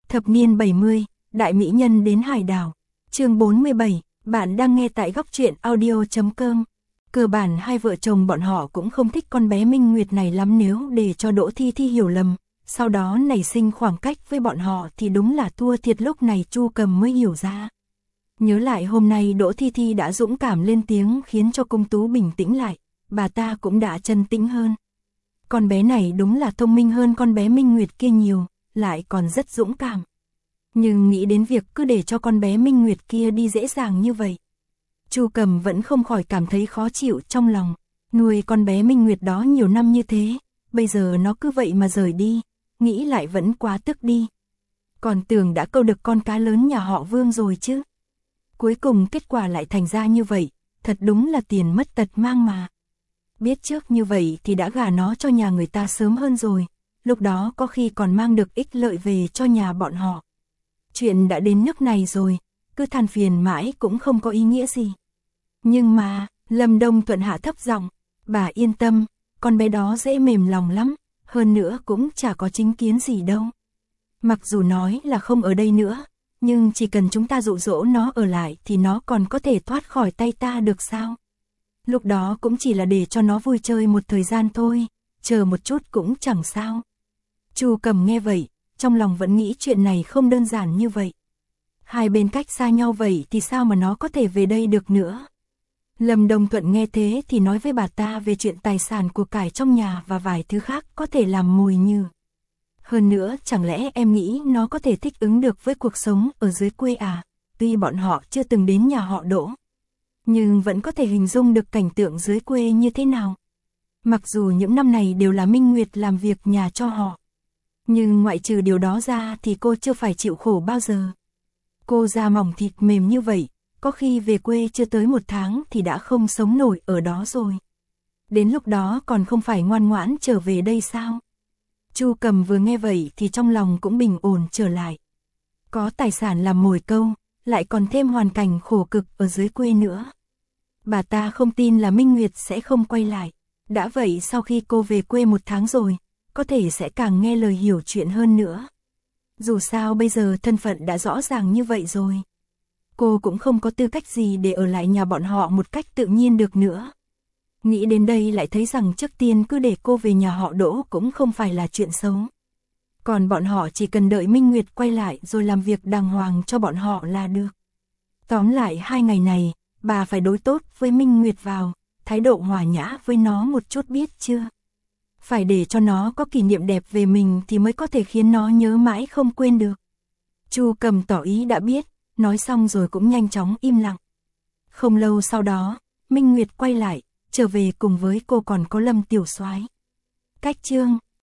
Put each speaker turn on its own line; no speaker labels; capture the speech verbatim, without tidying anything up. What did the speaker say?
Thập niên bảy mươi, đại mỹ nhân đến hải đảo. Chương bốn mươi bảy, bạn đang nghe tại góc truyện audio chấm com. Cơ bản hai vợ chồng bọn họ cũng không thích con bé Minh Nguyệt này lắm, nếu để cho Đỗ Thi Thi hiểu lầm, sau đó nảy sinh khoảng cách với bọn họ thì đúng là thua thiệt. Lúc này Chu Cầm mới hiểu ra. Nhớ lại hôm nay Đỗ Thi Thi đã dũng cảm lên tiếng khiến cho Cung Tú bình tĩnh lại, bà ta cũng đã trấn tĩnh hơn. Con bé này đúng là thông minh hơn con bé Minh Nguyệt kia nhiều, lại còn rất dũng cảm. Nhưng nghĩ đến việc cứ để cho con bé Minh Nguyệt kia đi dễ dàng như vậy, Chu Cầm vẫn không khỏi cảm thấy khó chịu trong lòng. Nuôi con bé Minh Nguyệt đó nhiều năm như thế, bây giờ nó cứ vậy mà rời đi, nghĩ lại vẫn quá tức đi. Còn tưởng đã câu được con cá lớn nhà họ Vương rồi chứ. Cuối cùng kết quả lại thành ra như vậy, thật đúng là tiền mất tật mang mà. Biết trước như vậy thì đã gả nó cho nhà người ta sớm hơn rồi, lúc đó có khi còn mang được ích lợi về cho nhà bọn họ. Chuyện đã đến nước này rồi, cứ than phiền mãi cũng không có ý nghĩa gì. Nhưng mà, Lâm Đông Thuận hạ thấp giọng, bà yên tâm, con bé đó dễ mềm lòng lắm, hơn nữa cũng chả có chính kiến gì đâu. Mặc dù nói là không ở đây nữa, nhưng chỉ cần chúng ta dụ dỗ nó ở lại thì nó còn có thể thoát khỏi tay ta được sao? Lúc đó cũng chỉ là để cho nó vui chơi một thời gian thôi, chờ một chút cũng chẳng sao. Chu Cầm nghe vậy, trong lòng vẫn nghĩ chuyện này không đơn giản như vậy. Hai bên cách xa nhau vậy thì sao mà nó có thể về đây được nữa? Lâm Đông Thuận nghe thế thì nói với bà ta về chuyện tài sản của cải trong nhà và vài thứ khác có thể làm mồi nhử. Hơn nữa, chẳng lẽ em nghĩ nó có thể thích ứng được với cuộc sống ở dưới quê à? Tuy bọn họ chưa từng đến nhà họ Đỗ, nhưng vẫn có thể hình dung được cảnh tượng dưới quê như thế nào. Mặc dù những năm này đều là Minh Nguyệt làm việc nhà cho họ, nhưng ngoại trừ điều đó ra thì cô chưa phải chịu khổ bao giờ. Cô da mỏng thịt mềm như vậy, có khi về quê chưa tới một tháng thì đã không sống nổi ở đó rồi. Đến lúc đó còn không phải ngoan ngoãn trở về đây sao? Chu Cầm vừa nghe vậy thì trong lòng cũng bình ổn trở lại. Có tài sản làm mồi câu, lại còn thêm hoàn cảnh khổ cực ở dưới quê nữa. Bà ta không tin là Minh Nguyệt sẽ không quay lại. Đã vậy sau khi cô về quê một tháng rồi, có thể sẽ càng nghe lời hiểu chuyện hơn nữa. Dù sao bây giờ thân phận đã rõ ràng như vậy rồi, cô cũng không có tư cách gì để ở lại nhà bọn họ một cách tự nhiên được nữa. Nghĩ đến đây lại thấy rằng trước tiên cứ để cô về nhà họ Đỗ cũng không phải là chuyện xấu. Còn bọn họ chỉ cần đợi Minh Nguyệt quay lại rồi làm việc đàng hoàng cho bọn họ là được. Tóm lại hai ngày này, bà phải đối tốt với Minh Nguyệt vào, thái độ hòa nhã với nó một chút biết chưa? Phải để cho nó có kỷ niệm đẹp về mình thì mới có thể khiến nó nhớ mãi không quên được. Chu Cầm tỏ ý đã biết, nói xong rồi cũng nhanh chóng im lặng. Không lâu sau đó, Minh Nguyệt quay lại, trở về cùng với cô còn có Lâm Tiểu Soái. Cách chương